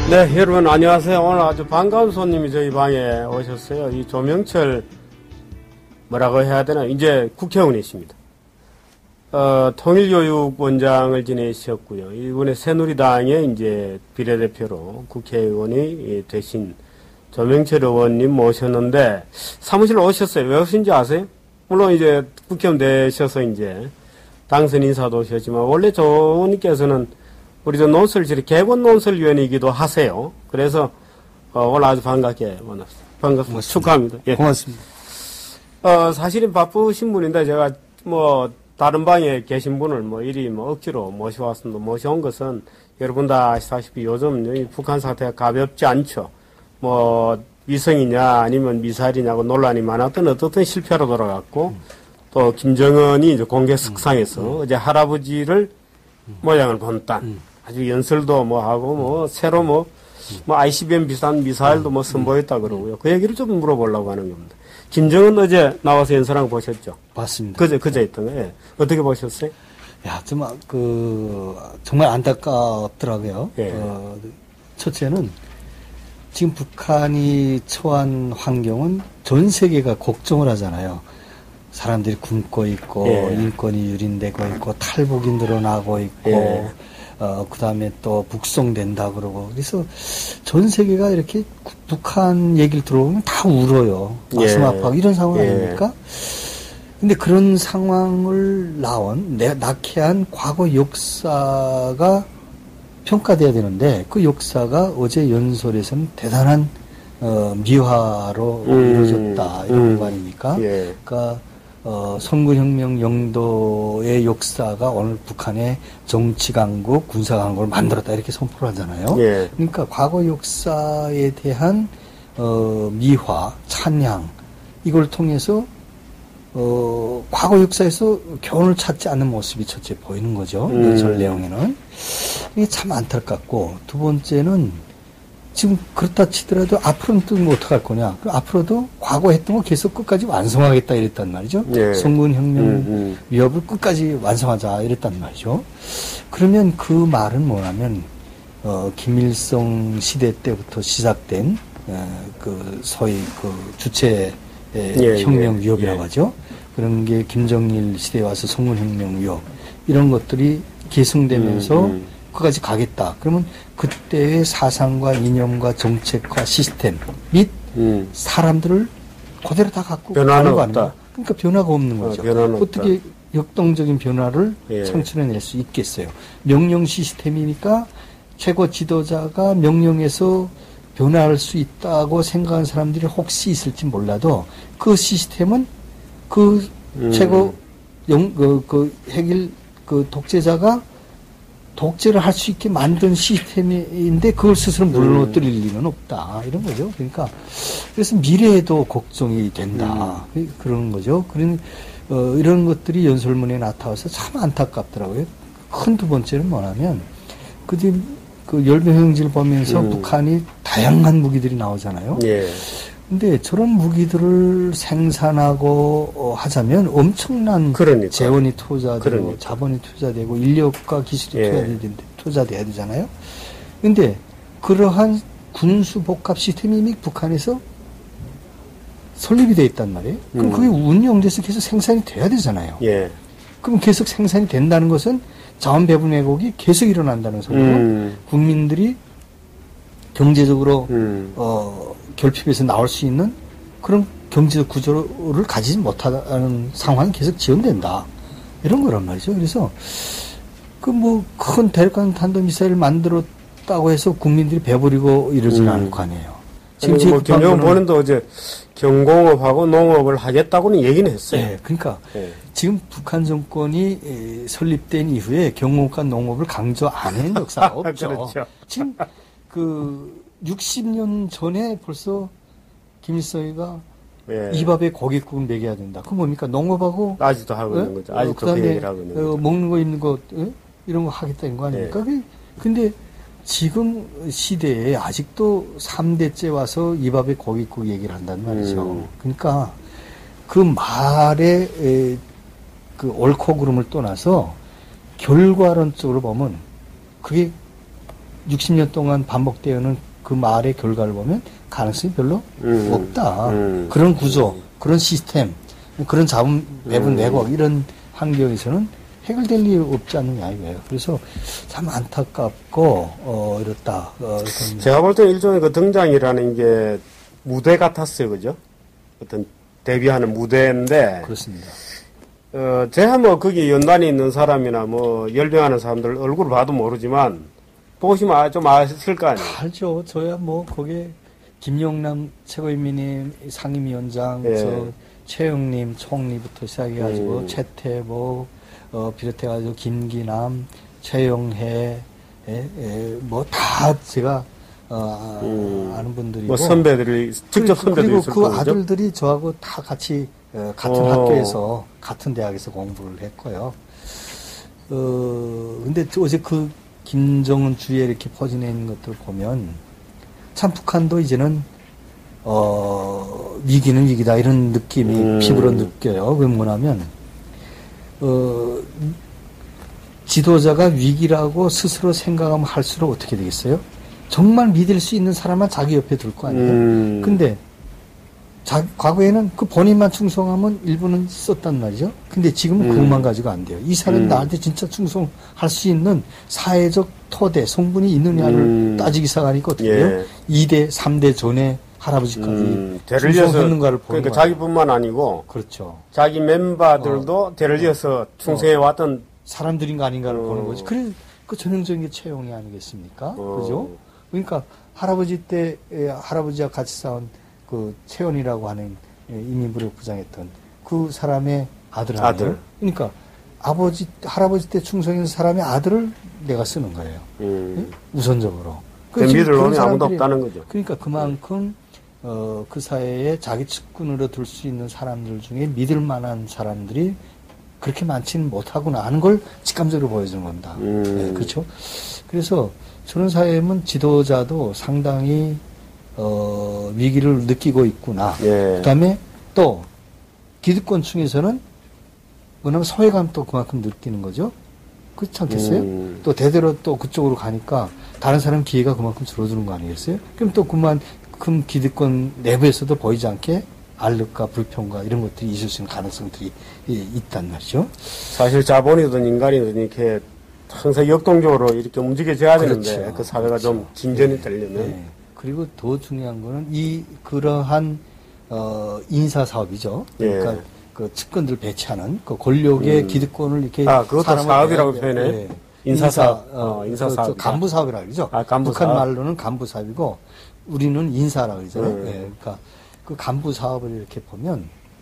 네, 여러분 안녕하세요. 오늘 아주 반가운 손님이 저희 방에 오셨어요. 이 조명철 뭐라고 해야 되나 이제 국회의원이십니다. 통일교육원장을 지내셨고요. 이번에 새누리당의 이제 비례대표로 국회의원이 되신 조명철 의원님 모셨는데 사무실로 오셨어요. 왜 오신지 아세요? 물론 이제 국회의원 되셔서 이제 당선 인사도 오셨지만 원래 조 의원님께서는 우리 저 논설실의 개건 논설위원이기도 하세요. 그래서 오늘 아주 반갑게 만났습니다. 반갑습니다. 축하합니다. 예. 고맙습니다. 사실은 바쁘신 분인데 제가 뭐 다른 방에 계신 분을 뭐 이리 뭐 억지로 모셔왔습니다. 모셔온 것은 여러분 다 아시다시피 요즘 이 북한 사태가 가볍지 않죠. 뭐 위성이냐 아니면 미사일이냐고 논란이 많았던 어떻든 실패로 돌아갔고 또 김정은이 이제 공개 석상에서 어제 할아버지를 모양을 본딴 아주 연설도 뭐 하고 뭐 새로 뭐 ICBM 비슷한 미사일도 뭐 선보였다 그러고요. 그 얘기를 좀 물어보려고 하는 겁니다. 김정은 어제 나와서 연설한 거 보셨죠? 봤습니다. 그제 했던 거예요. 어떻게 보셨어요? 야, 정말 안타깝더라고요. 예. 첫째는 지금 북한이 처한 환경은 전 세계가 걱정을 하잖아요. 사람들이 굶고 있고, 예. 인권이 유린되고 있고, 탈북이 늘어나고 있고, 예. 그 다음에 또 북송된다 그러고. 그래서 전 세계가 이렇게 북한 얘기를 들어보면 다 울어요. 가슴 예. 아파하고 이런 상황 예. 아닙니까? 근데 그런 상황을 낳게 한 과거 역사가 평가돼야 되는데 그 역사가 어제 연설에서는 대단한 미화로 이루어졌다 이런 거 아닙니까? 예. 그러니까 선군혁명 영도의 역사가 오늘 북한의 정치강국, 군사강국을 만들었다 이렇게 선포를 하잖아요. 예. 그러니까 과거 역사에 대한 미화, 찬양 이걸 통해서 과거 역사에서 교훈을 찾지 않는 모습이 첫째 보이는 거죠. 연설 내용에는. 이게 참 안타깝고, 두 번째는 지금 그렇다 치더라도 앞으로는 또 뭐 어떡할 거냐. 앞으로도 과거 했던 거 계속 끝까지 완성하겠다 이랬단 말이죠. 예. 선군혁명 위협을 끝까지 완성하자 이랬단 말이죠. 그러면 그 말은 뭐냐면, 김일성 시대 때부터 시작된, 그 소위 그 주체 혁명 위협이라고 하죠. 그런 게 김정일 시대에 와서 선군혁명 위협 이런 것들이 계승되면서 그까지 가겠다. 그러면 그때의 사상과 이념과 정책과 시스템 및 사람들을 그대로 다 갖고 가는 거 아닙니까? 그러니까 변화가 없는 거죠. 어떻게 역동적인 변화를 예. 창출해낼 수 있겠어요. 명령 시스템이니까 최고 지도자가 명령에서 변화할 수 있다고 생각하는 사람들이 혹시 있을지 몰라도 그 시스템은 그 최고 핵일 독재자가 독재를 할 수 있게 만든 시스템인데 그걸 스스로 무너뜨릴 리는 없다. 이런 거죠. 그러니까 그래서 미래에도 걱정이 된다. 그런 거죠. 이런 것들이 연설문에 나타나서 참 안타깝더라고요. 큰 두 번째는 뭐냐면 그 열병행진을 보면서 북한이 다양한 무기들이 나오잖아요. 예. 근데 저런 무기들을 생산하고 하자면 엄청난 그러니까. 재원이 투자되고 그러니까. 자본이 투자되고 인력과 기술이 예. 투자돼야 되잖아요. 근데 그러한 군수 복합 시스템이 이미 북한에서 설립이 돼 있단 말이에요. 그럼 그게 운영돼서 계속 생산이 돼야 되잖아요. 예. 그럼 계속 생산이 된다는 것은 자원 배분 왜곡이 계속 일어난다는 소리로 국민들이 경제적으로 결핍에서 나올 수 있는 그런 경제적 구조를 가지지 못하는 상황이 계속 지연된다. 이런 거란 말이죠. 그래서 큰 대륙간 탄도미사일을 만들었다고 해서 국민들이 배부리고 이러지는 않을 거 아니에요. 지금 김정은 본인도 어제 경공업하고 농업을 하겠다고는 얘기는 했어요. 네, 그러니까 지금 북한 정권이 설립된 이후에 경공업과 농업을 강조 안 한 역사가 없죠. 그렇죠. 지금 60년 전에 벌써 김일성이가 예. 이 밥에 고깃국을 먹여야 된다. 그건 뭡니까? 농업하고 아직도 하고 있는 거죠. 아직도 그 그다음에 얘기를 하고 있는 거죠. 먹는 거 입는 거 이런 거 하겠다는 거 아닙니까? 근데 지금 시대에 아직도 3대째 와서 이 밥에 고깃국 얘기를 한단 말이죠. 그러니까 그 말의 그 옳고 그름을 떠나서 결과론적으로 보면 그게 60년 동안 반복되어오는 그 말의 결과를 보면 가능성이 별로 없다. 그런 구조, 그런 시스템, 그런 자본 배분 왜곡 이런 환경에서는 해결될 일 없지 않느냐 이거예요. 그래서 참 안타깝고 이렇다. 제가 볼 때는 일종의 그 등장이라는 게 무대 같았어요, 그죠? 어떤 데뷔하는 무대인데. 그렇습니다. 제가 뭐 거기 연관이 있는 사람이나 뭐 열병하는 사람들 얼굴을 봐도 모르지만 보시면 좀 아실 거 아니에요. 알죠. 저야 뭐 거기에 김용남 최고인민위 상임위원장, 예. 최영림 총리부터 시작해가지고 최태 비롯해가지고 김기남, 최영해 뭐 다 제가 아는 분들이고 뭐 선배들이 직접 선배들이 그리고 있을 그 거죠. 아들들이 저하고 다 같이 같은 학교에서 같은 대학에서 공부를 했고요. 근데 어제 그 김정은 주위에 이렇게 퍼지는 있는 것들을 보면 참 북한도 이제는 위기는 위기다 이런 느낌이 피부로 느껴요. 그게 뭐냐면 지도자가 위기라고 스스로 생각하면 할수록 어떻게 되겠어요? 정말 믿을 수 있는 사람만 자기 옆에 둘 거 아니에요? 근데 과거에는 그 본인만 충성하면 일부는 썼단 말이죠. 근데 지금은 그것만 가지고 안 돼요. 이 사람이 나한테 진짜 충성할 수 있는 사회적 토대, 성분이 있느냐를 따지기 시작하니까 어떻게 해요? 2대, 3대 전에 할아버지까지 대를 이어서 충성했는가를 보는 그러니까 거예요. 자기뿐만 아니고 그렇죠. 자기 멤버들도 대를 이어서 충성해 왔던 사람들인가 아닌가를 보는 거지. 그래, 그 전형적인 게 채용이 아니겠습니까? 그죠? 그러니까 할아버지와 같이 싸운 그 채원이라고 하는 인민부력 부장했던 그 사람의 아들 아니에요? 그러니까 할아버지 때 충성인 사람의 아들을 내가 쓰는 거예요. 우선적으로. 믿을 놈이 아무도 없다는 거죠. 그러니까 그만큼 그 사회에 자기 측근으로 둘 수 있는 사람들 중에 믿을 만한 사람들이 그렇게 많지는 못하구나 하는 걸 직감적으로 보여주는 겁니다. 네, 그렇죠? 그래서 저런 사회는 지도자도 상당히 위기를 느끼고 있구나. 예. 그 다음에 또 기득권층에서는 뭐냐면 소외감도 그만큼 느끼는 거죠. 그렇지 않겠어요? 또 대대로 또 그쪽으로 가니까 다른 사람 기회가 그만큼 줄어드는 거 아니겠어요? 그럼 또 그만큼 기득권 내부에서도 보이지 않게 알력과 불평과 이런 것들이 있을 수 있는 가능성들이 있단 말이죠. 사실 자본이든 인간이든 이렇게 항상 역동적으로 이렇게 움직여져야 되는데 그렇죠. 그 사회가 좀 진전이 되려면 네. 그리고 더 중요한 거는 그러한 인사 사업이죠. 그러니까 예. 그 측근들 배치하는 그 권력의 기득권을 이렇게 그것도 사업이라고 표현해. 네. 인사사업. 인사사업. 간부 사업이라고 그러죠. 간부 북한 사업. 말로는 간부 사업이고 우리는 인사라고 그러잖아요. 그러니까 그 간부 사업을 이렇게 보면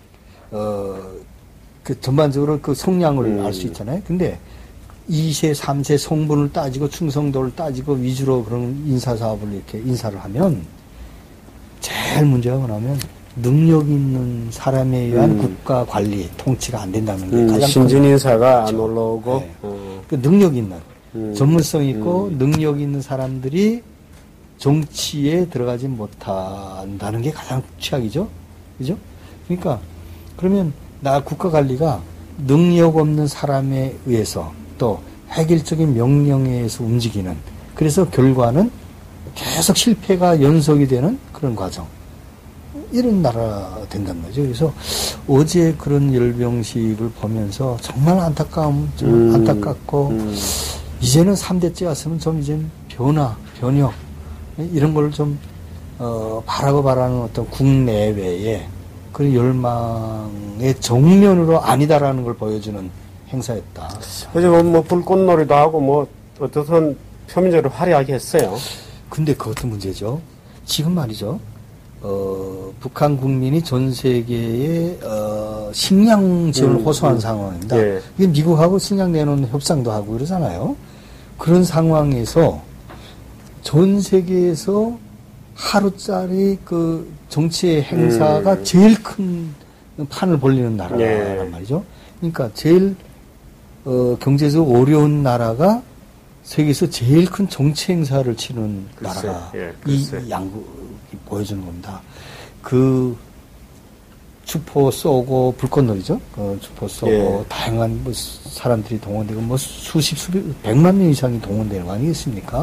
그 전반적으로 그 성향을 알 수 있잖아요. 근데 2세, 3세 성분을 따지고 충성도를 따지고 위주로 그런 인사 사업을 이렇게 인사를 하면 제일 문제가 뭐냐면 능력 있는 사람에 의한 국가 관리, 통치가 안 된다는 게 가장 신진 인사가 그렇죠. 안 올라오고 네. 그 능력 있는 전문성 있고 능력 있는 사람들이 정치에 들어가지 못한다는 게 가장 최악이죠. 그죠? 그러니까 그러면 나 국가 관리가 능력 없는 사람에 의해서 또 획일적인 명령에 의해서 움직이는 그래서 결과는 계속 실패가 연속이 되는 그런 과정. 이런 나라 된단 말이죠. 그래서 어제 그런 열병식을 보면서 정말 안타깝고 이제는 3대째 왔으면 좀 이제는 변혁 이런 걸 좀 바라는 어떤 국내외의 그런 열망의 정면으로 아니다라는 걸 보여주는 행사였다. 그래서 뭐 불꽃놀이도 하고 뭐 어떻든 표면적으로 화려하게 했어요. 근데 그것도 문제죠. 지금 말이죠. 북한 국민이 전 세계에 식량 지원을 호소한 상황입니다. 예. 이게 미국하고 식량 내놓는 협상도 하고 그러잖아요. 그런 상황에서 전 세계에서 하루짜리 그 정치 행사가 제일 큰 판을 벌리는 나라란 예. 말이죠. 그러니까 제일 경제적으로 어려운 나라가 세계에서 제일 큰 정치 행사를 치는 글쎄, 나라가 예, 이 글쎄. 양국이 보여주는 겁니다. 그 주포 쏘고 불꽃놀이죠. 주포 쏘고 예. 다양한 뭐 사람들이 동원되고 뭐 수십 백만 명 이상이 동원되는 거 아니겠습니까?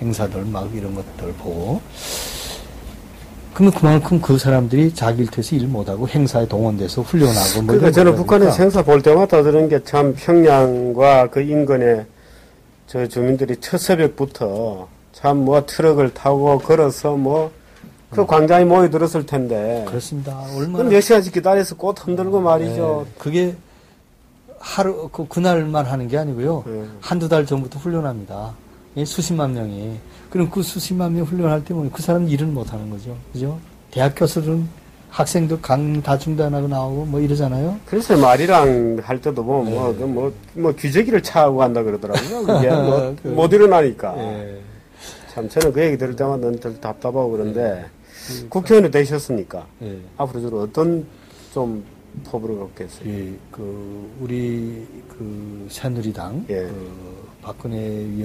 행사들 막 이런 것들 보고. 그러면 그만큼 그 사람들이 자기 일터에서 일 못하고 행사에 동원돼서 훈련하고 뭐 그러니까 저는 북한에서 행사 볼 때마다 들은 게 참 평양과 그 인근에 저 주민들이 첫 새벽부터 참 뭐 트럭을 타고 걸어서 뭐 그 광장에 모여들었을 텐데. 그렇습니다. 얼마나 몇 시간씩 기다려서 꽃 흔들고 말이죠. 네, 그게 하루 그날만 하는 게 아니고요. 한두 달 전부터 훈련합니다. 예, 수십만 명이. 그럼 그 수십만 명 훈련할 때 그 사람 일은 못 하는 거죠. 그죠? 대학 교수들은 학생들 강 다 중단하고 나오고 뭐 이러잖아요. 그래서 말이랑 할 때도 뭐 귀재기를 차고 간다 그러더라고요. 그게 못 일어나니까. 참 저는 그 얘기 들을 때마다 늘 답답하고 그런데 국회의원이 되셨으니까 앞으로 주로 어떤 좀 포부를 갖겠어요? 우리 그 새누리당 그 박근혜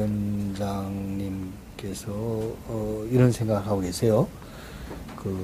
위원장님께서 이런 생각을 하고 계세요. 그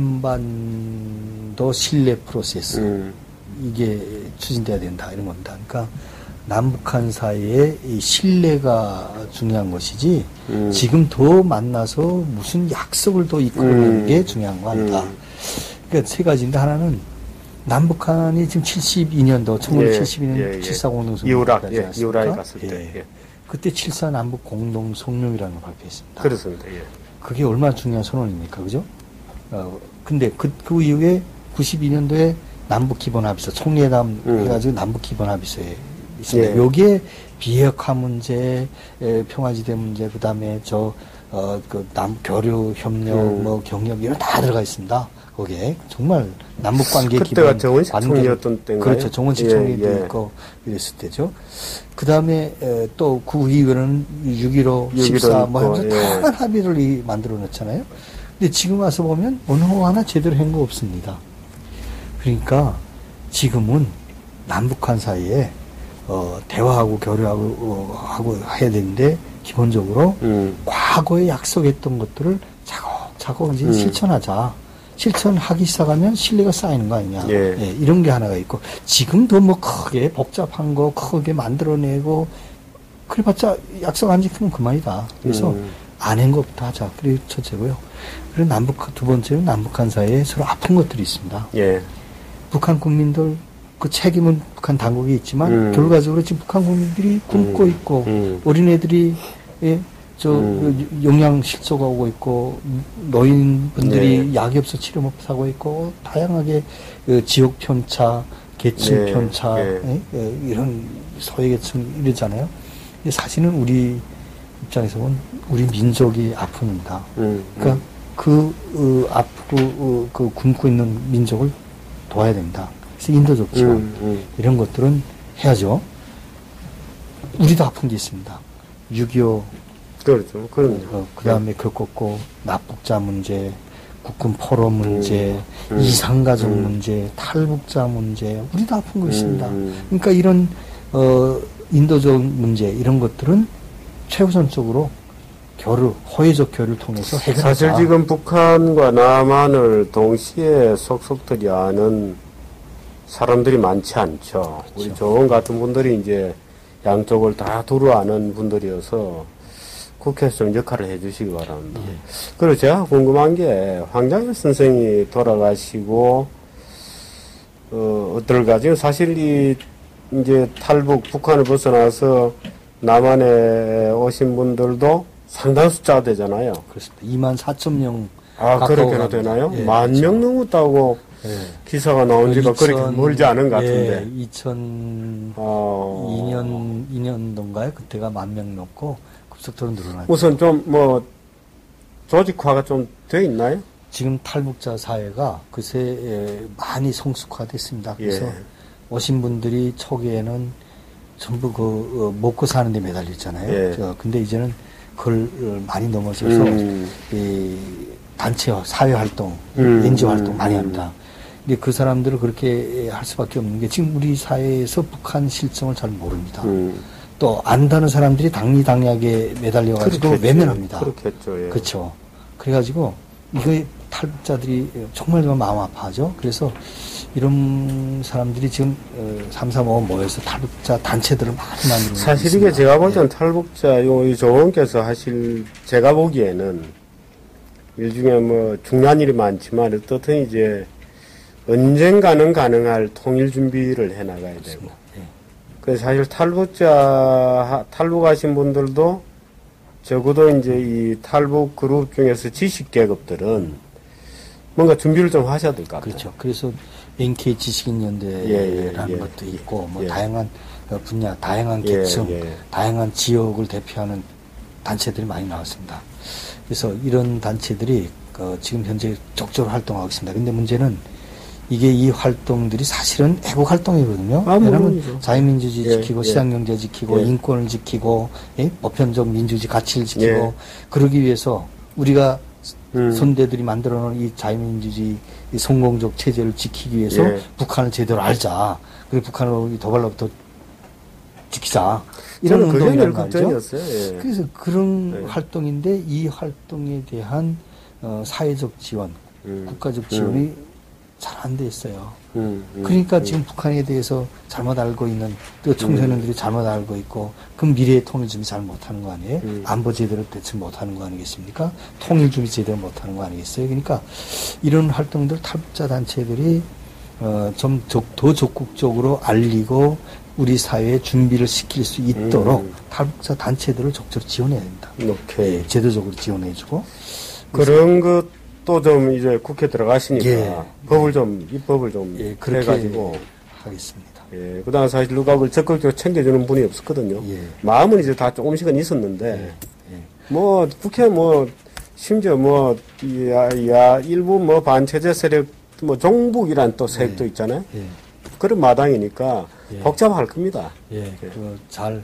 한반도 신뢰 프로세스 이게 추진돼야 된다 이런 겁니다. 그러니까 남북한 사이에 이 신뢰가 중요한 것이지 지금 더 만나서 무슨 약속을 더 이끌어내는 게 중요한 거 아니다. 그러니까 세 가지인데 하나는 남북한이 지금 72년도 1972년 7.4 공동성명 이우라에 갔을 때 그때 7.4 남북 공동성명이라는 걸 발표했습니다. 그렇습니다. 그게 얼마나 중요한 선언입니까, 그죠? 근데 그 이후에 92년도에 남북 기본 합의서 총회담 해가지고 남북 기본 합의서에 있습니다. 여기에 비핵화 문제, 평화지대 문제, 그 다음에 그 교류 협력, 뭐 경협 이런 다 들어가 있습니다. 거기에 정말 남북 관계 그때가 정원식 총리였던 때인가요? 그렇죠. 정원식 총리도 있고 이랬을 때죠. 그 다음에 또 그 이후에는 6.15, 14 뭐 하면서 다양한 합의를 만들어 놨잖아요. 근데 지금 와서 보면 어느 하나 제대로 한 거 없습니다. 그러니까 지금은 남북한 사이에 대화하고 교류하고 하고 해야 되는데 기본적으로 과거에 약속했던 것들을 차곡차곡 이제 실천하자. 실천하기 시작하면 신뢰가 쌓이는 거 아니냐. 이런 게 하나가 있고 지금도 뭐 크게 복잡한 거 크게 만들어내고 그래봤자 약속 안 지키면 그만이다. 그래서 안 한 것부터 하자. 그게 첫째고요. 그리고 두 번째는 남북한 사이에 서로 아픈 것들이 있습니다. 북한 국민들 그 책임은 북한 당국이 있지만 결과적으로 지금 북한 국민들이 굶고 있고 어린애들이 영양 실조가 오고 있고 노인분들이 약이 없어 치료 못 하고 있고 다양하게 지역 편차, 계층 편차 이런 소외계층 이러잖아요. 사실은 우리 입장에서 보면 우리 민족이 아픕니다. 그러니까 아프고 굶고 있는 민족을 도와야 된다. 그래서 인도적 지원 이런 것들은 해야죠. 우리도 아픈 게 있습니다. 6.25 그렇죠. 그럼요. 그 다음에 겪었고 납북자 문제, 국군 포로 문제, 이상가족 문제, 탈북자 문제, 우리도 아픈 거 있습니다. 그러니까 이런 인도적 문제 이런 것들은 최우선적으로 호혜적 교류를 통해서 해결하자. 사실 지금 북한과 남한을 동시에 속속들이 아는 사람들이 많지 않죠. 그렇죠. 우리 조원 같은 분들이 이제 양쪽을 다 두루 아는 분들이어서 국회에서 좀 역할을 해주시기 바랍니다. 그리고 제가 궁금한 게 황장일 선생이 돌아가시고 어떨까? 사실 이제 탈북 북한을 벗어나서 남한에 오신 분들도 상당 숫자가 되잖아요. 그렇습니다. 24,000명. 그렇게나 되나요? 10,000명 넘었다고 기사가 나온 지가 그렇게 멀지 않은 것 같은데. 2002년도인가요? 그때가 10,000명 넘고 급속도로 늘어났죠. 우선 좀 조직화가 좀 돼 있나요? 지금 탈북자 사회가 그새 많이 성숙화됐습니다. 그래서 오신 분들이 초기에는 전부 먹고 사는 데 매달렸잖아요. 근데 이제는 그걸 많이 넘어서서 이 단체 사회 활동, NGO 활동 많이 합니다. 근데 그 사람들을 그렇게 할 수밖에 없는 게 지금 우리 사회에서 북한 실정을 잘 모릅니다. 또 안다는 사람들이 당리당략에 매달려가지고 외면합니다. 그렇겠죠. 그렇죠. 그래가지고 이거 탈북자들이 정말 마음 아파하죠. 그래서 이런 사람들이 지금 335 모여서 탈북자 단체들을 많이 만들고 사실 있습니다. 이게 제가 볼 때는 예. 탈북자 요 조원께서 하실 제가 보기에는 일중에 뭐 중요한 일이 많지만 어떻든 이제 언젠가는 가능할 통일 준비를 해 나가야 되고. 예. 그래서 사실 탈북하신 분들도 적어도 이제 이 탈북 그룹 중에서 지식 계급들은 뭔가 준비를 좀 하셔야 될 것 같아요. 그렇죠. 그래서 NK 지식인연대라는 것도 있고, 뭐 다양한 분야, 다양한 계층, 다양한 지역을 대표하는 단체들이 많이 나왔습니다. 그래서 이런 단체들이 지금 현재 적극적으로 활동하고 있습니다. 근데 문제는 이게 이 활동들이 사실은 애국 활동이거든요. 왜냐하면 자유민주주의 지키고 시장경제 지키고 인권을 지키고 보편적 민주주의 가치를 지키고 그러기 위해서 우리가 선대들이 만들어놓은 이 자유민주주의 이 성공적 체제를 지키기 위해서 북한을 제대로 알자. 그리고 북한을 도발로부터 지키자. 이런 운동이란 말이죠. 그래서 그런 활동인데 이 활동에 대한 사회적 지원, 국가적 지원이 잘 안 돼 있어요. 그러니까 지금 북한에 대해서 잘못 알고 있는 또 청소년들이 잘못 알고 있고 그 미래의 통일 준비 잘 못하는 거 아니에요? 안보 제대로 대처 못하는 거 아니겠습니까? 통일 준비 제대로 못하는 거 아니겠어요? 그러니까 이런 활동들 탈북자 단체들이 좀 더 적극적으로 알리고 우리 사회에 준비를 시킬 수 있도록 탈북자 단체들을 적극적으로 지원해야 됩니다. 오케이. 제도적으로 지원해주고 그런 것도 좀 이제 국회 들어가시니까 입법을 좀 해가지고 하겠습니다. 그다음 사실 누가 적극적으로 챙겨주는 분이 없었거든요. 마음은 이제 다 조금씩은 있었는데 뭐 국회 뭐 심지어 뭐 일부 뭐 반체제 세력 뭐 종북이란 또 세력도 있잖아요. 그런 마당이니까 복잡할 겁니다. 잘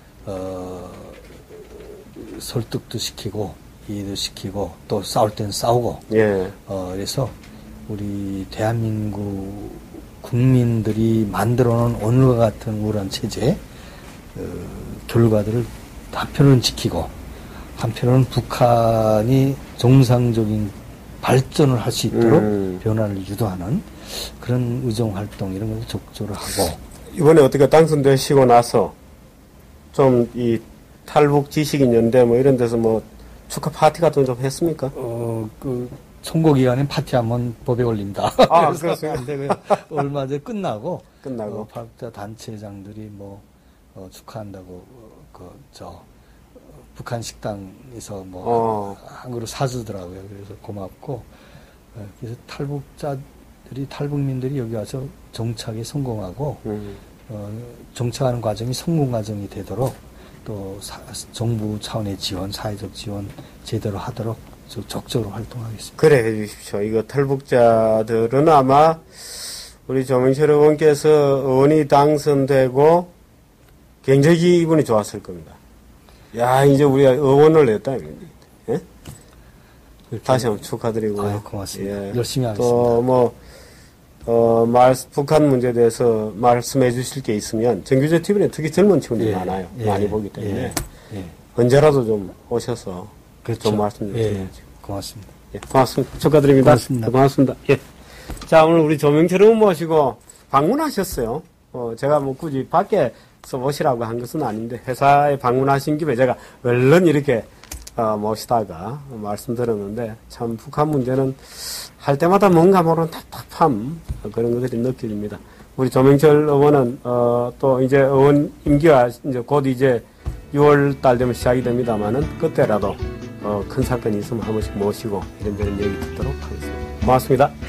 설득도 시키고 이해도 시키고 또 싸울 때는 싸우고 그래서 우리 대한민국 국민들이 만들어놓은 오늘과 같은 우울한 체제 결과들을 한편으로는 지키고 한편으로는 북한이 정상적인 발전을 할 수 있도록 변화를 유도하는 그런 의정활동 이런 것을 적극적으로 하고 이번에 어떻게 당선되시고 나서 좀 이 탈북 지식인 연대 뭐 이런 데서 뭐 축하 파티 같은 거 좀 했습니까? 선거 기간에 파티하면 법에 걸린다. 그렇습니다. 안 되고요. 얼마 전에 끝나고 탈북자 단체장들이 축하한다고 북한 식당에서 한 그릇 사주더라고요. 그래서 고맙고 그래서 탈북민들이 여기 와서 정착에 성공하고 정착하는 과정이 성공 과정이 되도록 또 정부 차원의 지원, 사회적 지원 제대로 하도록 적극적으로 활동하겠습니다. 그래 해주십시오. 이거 탈북자들은 아마 우리 조명철 의원께서 의원이 당선되고 굉장히 기분이 좋았을 겁니다. 야, 이제 우리가 의원을 냈다. 예? 다시 한번 축하드리고. 고맙습니다. 열심히 하겠습니다. 또 북한 문제에 대해서 말씀해 주실 게 있으면 정규제 TV는 특히 젊은 친구들이 많아요. 많이 보기 때문에 언제라도 좀 오셔서 좀 말씀 좀 드려야죠. 고맙습니다. 고맙습니다. 축하드립니다. 고맙습니다. 자, 오늘 우리 조명철 의원 모시고 방문하셨어요. 제가 뭐 굳이 밖에서 오시라고 한 것은 아닌데 회사에 방문하신 김에 제가 얼른 이렇게 모시다가 말씀드렸는데 참 북한 문제는 할 때마다 뭔가 모르는 답답함 그런 것들이 느껴집니다. 우리 조명철 의원은 또 이제 의원 임기가 이제 곧 이제 6월 달 되면 시작이 됩니다만은 그때라도 큰 사건이 있으면 한 번씩 모시고 이런저런 얘기 듣도록 하겠습니다. 고맙습니다.